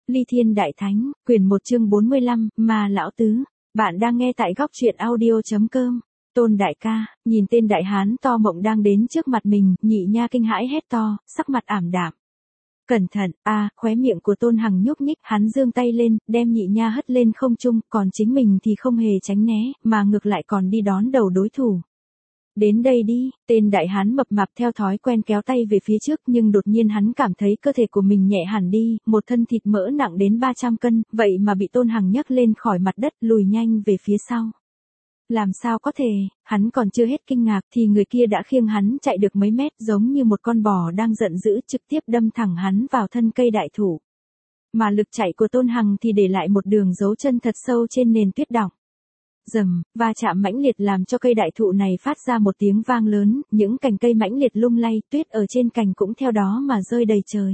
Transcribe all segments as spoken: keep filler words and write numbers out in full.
Ly Thiên Đại Thánh, quyển một chương bốn mươi lăm, Ma Lão Tứ. Bạn đang nghe tại góc truyện audio chấm com. Tôn đại ca, nhìn tên đại hán to mộng đang đến trước mặt mình, Nhị Nha kinh hãi hét to, sắc mặt ảm đạm. Cẩn thận, a, à, khóe miệng của Tôn Hằng nhúc nhích, hắn giương tay lên, đem Nhị Nha hất lên không trung, còn chính mình thì không hề tránh né, mà ngược lại còn đi đón đầu đối thủ. Đến đây đi, tên đại hán mập mạp theo thói quen kéo tay về phía trước, nhưng đột nhiên hắn cảm thấy cơ thể của mình nhẹ hẳn đi, một thân thịt mỡ nặng đến ba trăm cân, vậy mà bị Tôn Hằng nhấc lên khỏi mặt đất, lùi nhanh về phía sau. Làm sao có thể, hắn còn chưa hết kinh ngạc thì người kia đã khiêng hắn chạy được mấy mét, giống như một con bò đang giận dữ, trực tiếp đâm thẳng hắn vào thân cây đại thụ. Mà lực chạy của Tôn Hằng thì để lại một đường dấu chân thật sâu trên nền tuyết đọng. Rầm, va chạm mãnh liệt làm cho cây đại thụ này phát ra một tiếng vang lớn, những cành cây mãnh liệt lung lay, tuyết ở trên cành cũng theo đó mà rơi đầy trời.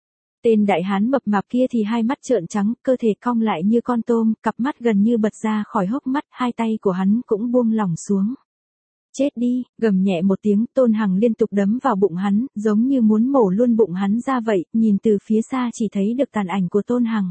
Tên đại hán mập mạp kia thì hai mắt trợn trắng, cơ thể cong lại như con tôm, cặp mắt gần như bật ra khỏi hốc mắt, hai tay của hắn cũng buông lỏng xuống. Chết đi, gầm nhẹ một tiếng, Tôn Hằng liên tục đấm vào bụng hắn, giống như muốn mổ luôn bụng hắn ra vậy, nhìn từ phía xa chỉ thấy được tàn ảnh của Tôn Hằng.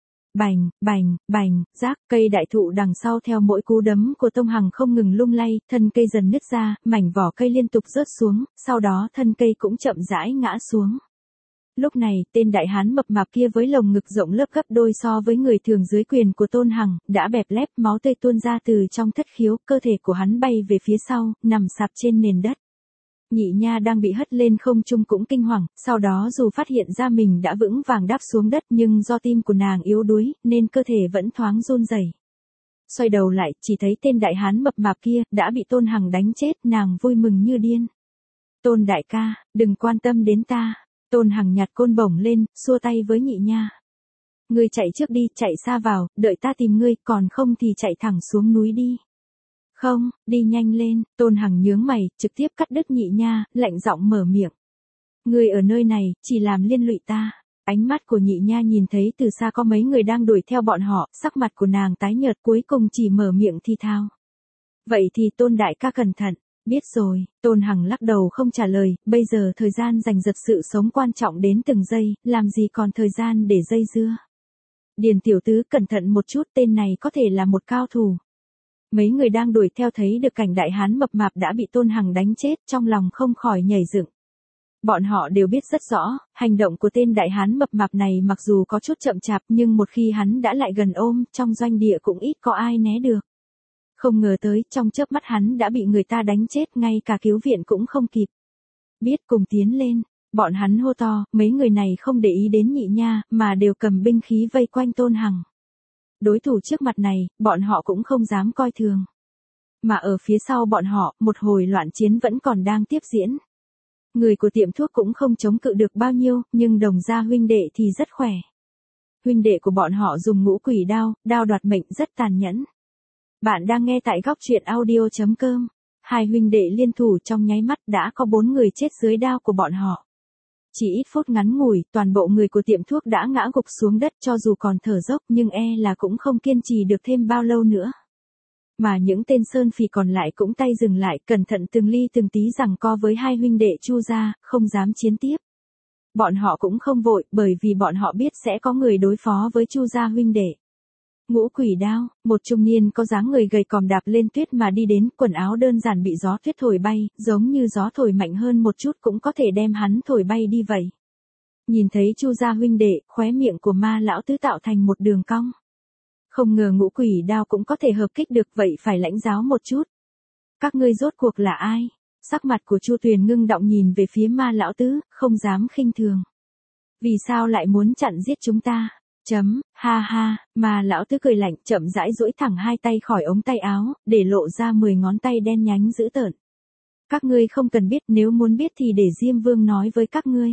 Bành, bành, bành, rác, cây đại thụ đằng sau theo mỗi cú đấm của Tôn Hằng không ngừng lung lay, thân cây dần nứt ra, mảnh vỏ cây liên tục rớt xuống, sau đó thân cây cũng chậm rãi ngã xuống. Lúc này, tên đại hán mập mạp kia với lồng ngực rộng lớp gấp đôi so với người thường dưới quyền của Tôn Hằng, đã bẹp lép, máu tươi tuôn ra từ trong thất khiếu, cơ thể của hắn bay về phía sau, nằm sạp trên nền đất. Nhị Nha đang bị hất lên không trung cũng kinh hoàng, sau đó dù phát hiện ra mình đã vững vàng đáp xuống đất nhưng do tim của nàng yếu đuối, nên cơ thể vẫn thoáng run rẩy. Xoay đầu lại, chỉ thấy tên đại hán mập mạp kia, đã bị Tôn Hằng đánh chết, nàng vui mừng như điên. Tôn đại ca, đừng quan tâm đến ta. Tôn Hằng nhặt côn bổng lên, xua tay với Nhị Nha. Ngươi chạy trước đi, chạy xa vào, đợi ta tìm ngươi, còn không thì chạy thẳng xuống núi đi. Không, đi nhanh lên, Tôn Hằng nhướng mày, trực tiếp cắt đứt Nhị Nha, lạnh giọng mở miệng. Ngươi ở nơi này, chỉ làm liên lụy ta. Ánh mắt của Nhị Nha nhìn thấy từ xa có mấy người đang đuổi theo bọn họ, sắc mặt của nàng tái nhợt, cuối cùng chỉ mở miệng thi thao. Vậy thì Tôn đại ca cẩn thận. Biết rồi, Tôn Hằng lắc đầu không trả lời, bây giờ thời gian giành giật sự sống quan trọng đến từng giây, làm gì còn thời gian để dây dưa. Điền tiểu tứ cẩn thận một chút, tên này có thể là một cao thủ. Mấy người đang đuổi theo thấy được cảnh đại hán mập mạp đã bị Tôn Hằng đánh chết, trong lòng không khỏi nhảy dựng. Bọn họ đều biết rất rõ, hành động của tên đại hán mập mạp này mặc dù có chút chậm chạp nhưng một khi hắn đã lại gần ôm, trong doanh địa cũng ít có ai né được. Không ngờ tới, trong chớp mắt hắn đã bị người ta đánh chết, ngay cả cứu viện cũng không kịp. Biết cùng tiến lên, bọn hắn hô to, mấy người này không để ý đến Nhị Nha, mà đều cầm binh khí vây quanh Tôn Hằng. Đối thủ trước mặt này, bọn họ cũng không dám coi thường. Mà ở phía sau bọn họ, một hồi loạn chiến vẫn còn đang tiếp diễn. Người của tiệm thuốc cũng không chống cự được bao nhiêu, nhưng Đồng gia huynh đệ thì rất khỏe. Huynh đệ của bọn họ dùng ngũ quỷ đao, đao đoạt mệnh rất tàn nhẫn. Bạn đang nghe tại góc truyện audio chấm com. Hai huynh đệ liên thủ trong nháy mắt đã có bốn người chết dưới đao của bọn họ. Chỉ ít phút ngắn ngủi, toàn bộ người của tiệm thuốc đã ngã gục xuống đất, cho dù còn thở dốc nhưng e là cũng không kiên trì được thêm bao lâu nữa. Mà những tên sơn phỉ còn lại cũng tay dừng lại, cẩn thận từng ly từng tí giằng co với hai huynh đệ Chu gia, không dám chiến tiếp. Bọn họ cũng không vội, bởi vì bọn họ biết sẽ có người đối phó với Chu gia huynh đệ. Ngũ quỷ đao, một trung niên có dáng người gầy còm đạp lên tuyết mà đi đến, quần áo đơn giản bị gió tuyết thổi bay, giống như gió thổi mạnh hơn một chút cũng có thể đem hắn thổi bay đi vậy. Nhìn thấy Chu gia huynh đệ, khóe miệng của Ma lão tứ tạo thành một đường cong. Không ngờ ngũ quỷ đao cũng có thể hợp kích được, vậy phải lãnh giáo một chút. Các ngươi rốt cuộc là ai? Sắc mặt của Chu Tuyền ngưng động nhìn về phía Ma lão tứ, không dám khinh thường. Vì sao lại muốn chặn giết chúng ta? Chấm, ha ha, mà lão tứ cười lạnh, chậm rãi duỗi thẳng hai tay khỏi ống tay áo, để lộ ra mười ngón tay đen nhánh dữ tợn. Các ngươi không cần biết, nếu muốn biết thì để Diêm Vương nói với các ngươi.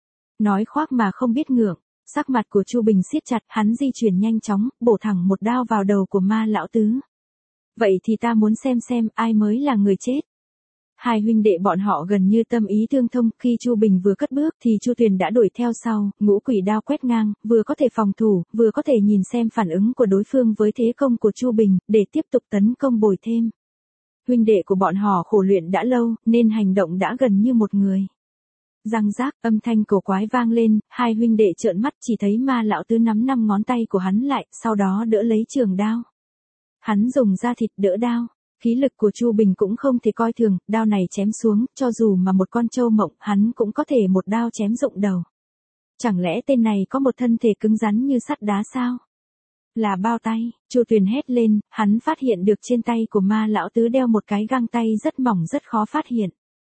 Nói khoác mà không biết ngượng, sắc mặt của Chu Bình siết chặt, hắn di chuyển nhanh chóng, bổ thẳng một đao vào đầu của Ma lão tứ. Vậy thì ta muốn xem xem ai mới là người chết. Hai huynh đệ bọn họ gần như tâm ý tương thông, khi Chu Bình vừa cất bước thì Chu Tuyền đã đuổi theo sau, ngũ quỷ đao quét ngang, vừa có thể phòng thủ, vừa có thể nhìn xem phản ứng của đối phương với thế công của Chu Bình, để tiếp tục tấn công bồi thêm. Huynh đệ của bọn họ khổ luyện đã lâu, nên hành động đã gần như một người. Răng rác, âm thanh cổ quái vang lên, hai huynh đệ trợn mắt chỉ thấy ma lão tứ nắm năm ngón tay của hắn lại, sau đó đỡ lấy trường đao. Hắn dùng da thịt đỡ đao. Khí lực của Chu Bình cũng không thể coi thường, đao này chém xuống, cho dù mà một con trâu mộng, hắn cũng có thể một đao chém rụng đầu. Chẳng lẽ tên này có một thân thể cứng rắn như sắt đá sao? Là bao tay, Chu Tuyền hét lên, hắn phát hiện được trên tay của ma lão tứ đeo một cái găng tay rất mỏng rất khó phát hiện.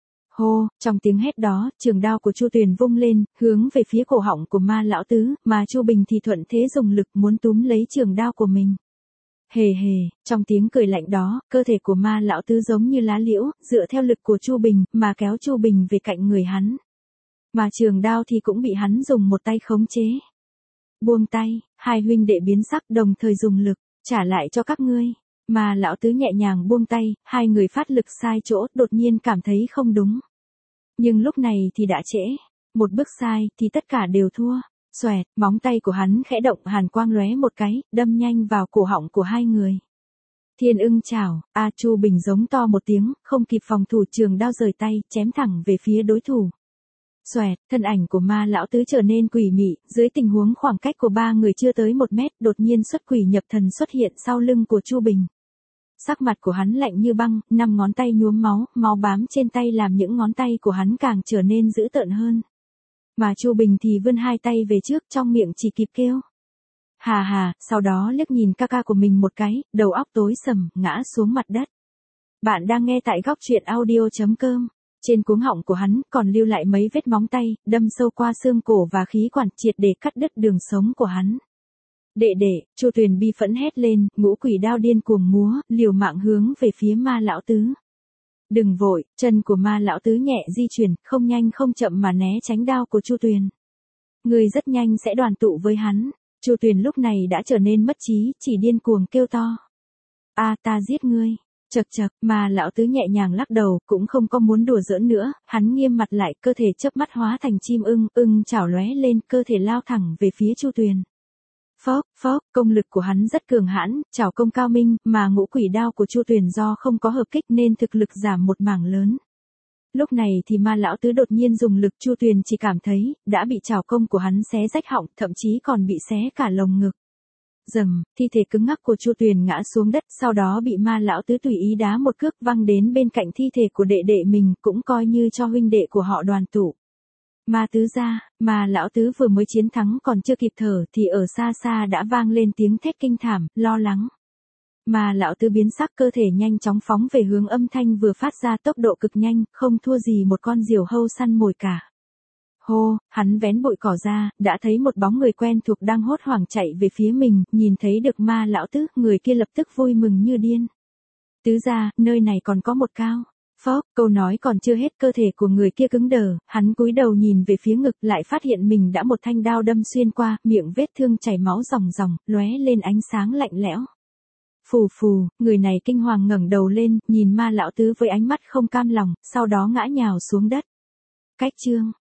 Hô, trong tiếng hét đó, trường đao của Chu Tuyền vung lên, hướng về phía cổ họng của ma lão tứ, mà Chu Bình thì thuận thế dùng lực muốn túm lấy trường đao của mình. Hề hề, trong tiếng cười lạnh đó, cơ thể của ma lão tứ giống như lá liễu, dựa theo lực của Chu Bình, mà kéo Chu Bình về cạnh người hắn. Mà trường đao thì cũng bị hắn dùng một tay khống chế. Buông tay, hai huynh đệ biến sắc đồng thời dùng lực, trả lại cho các ngươi. Mà lão tứ nhẹ nhàng buông tay, hai người phát lực sai chỗ, đột nhiên cảm thấy không đúng. Nhưng lúc này thì đã trễ, một bước sai thì tất cả đều thua. Xoẹt, móng tay của hắn khẽ động, hàn quang lóe một cái, đâm nhanh vào cổ họng của hai người. Thiên ưng chảo, A Chu Bình giống to một tiếng, không kịp phòng thủ, trường đao rời tay, chém thẳng về phía đối thủ. Xoẹt, thân ảnh của ma lão tứ trở nên quỷ mị, dưới tình huống khoảng cách của ba người chưa tới một mét, đột nhiên xuất quỷ nhập thần xuất hiện sau lưng của Chu Bình. Sắc mặt của hắn lạnh như băng, năm ngón tay nhuốm máu, máu bám trên tay làm những ngón tay của hắn càng trở nên dữ tợn hơn. Mà Chu Bình thì vươn hai tay về trước, trong miệng chỉ kịp kêu. Hà hà, sau đó liếc nhìn ca ca của mình một cái, đầu óc tối sầm, ngã xuống mặt đất. Bạn đang nghe tại góc truyện audio chấm com. Trên cuống họng của hắn còn lưu lại mấy vết móng tay, đâm sâu qua xương cổ và khí quản, triệt để cắt đứt đường sống của hắn. Đệ đệ, Chu Tuyền bi phẫn hét lên, ngũ quỷ đao điên cuồng múa, liều mạng hướng về phía ma lão tứ. Đừng vội, chân của ma lão tứ nhẹ di chuyển, không nhanh không chậm mà né tránh đao của Chu Tuyền. Người rất nhanh sẽ đoàn tụ với hắn. Chu Tuyền lúc này đã trở nên mất trí, chỉ điên cuồng kêu to. A ta giết ngươi. Chậc chậc, mà lão tứ nhẹ nhàng lắc đầu, cũng không có muốn đùa giỡn nữa, hắn nghiêm mặt lại, cơ thể chớp mắt hóa thành chim ưng, ưng chảo lóe lên, cơ thể lao thẳng về phía Chu Tuyền. Phốc, phốc, công lực của hắn rất cường hãn, chảo công cao minh, mà ngũ quỷ đao của Chu Tuyền do không có hợp kích nên thực lực giảm một mảng lớn. Lúc này thì ma lão tứ đột nhiên dùng lực, Chu Tuyền chỉ cảm thấy, đã bị chảo công của hắn xé rách họng, thậm chí còn bị xé cả lồng ngực. Dầm, thi thể cứng ngắc của Chu Tuyền ngã xuống đất, sau đó bị ma lão tứ tùy ý đá một cước văng đến bên cạnh thi thể của đệ đệ mình, cũng coi như cho huynh đệ của họ đoàn tụ. Ma tứ gia, mà lão tứ vừa mới chiến thắng còn chưa kịp thở thì ở xa xa đã vang lên tiếng thét kinh thảm, lo lắng. Mà lão tứ biến sắc, cơ thể nhanh chóng phóng về hướng âm thanh vừa phát ra, tốc độ cực nhanh, không thua gì một con diều hâu săn mồi cả. Hô, hắn vén bụi cỏ ra, đã thấy một bóng người quen thuộc đang hốt hoảng chạy về phía mình, nhìn thấy được ma lão tứ, người kia lập tức vui mừng như điên. Tứ gia, nơi này còn có một cao. Phốc, câu nói còn chưa hết, cơ thể của người kia cứng đờ, hắn cúi đầu nhìn về phía ngực, lại phát hiện mình đã một thanh đao đâm xuyên qua, miệng vết thương chảy máu ròng ròng, lóe lên ánh sáng lạnh lẽo. Phù phù, người này kinh hoàng ngẩng đầu lên, nhìn ma lão tứ với ánh mắt không cam lòng, sau đó ngã nhào xuống đất. Cách chương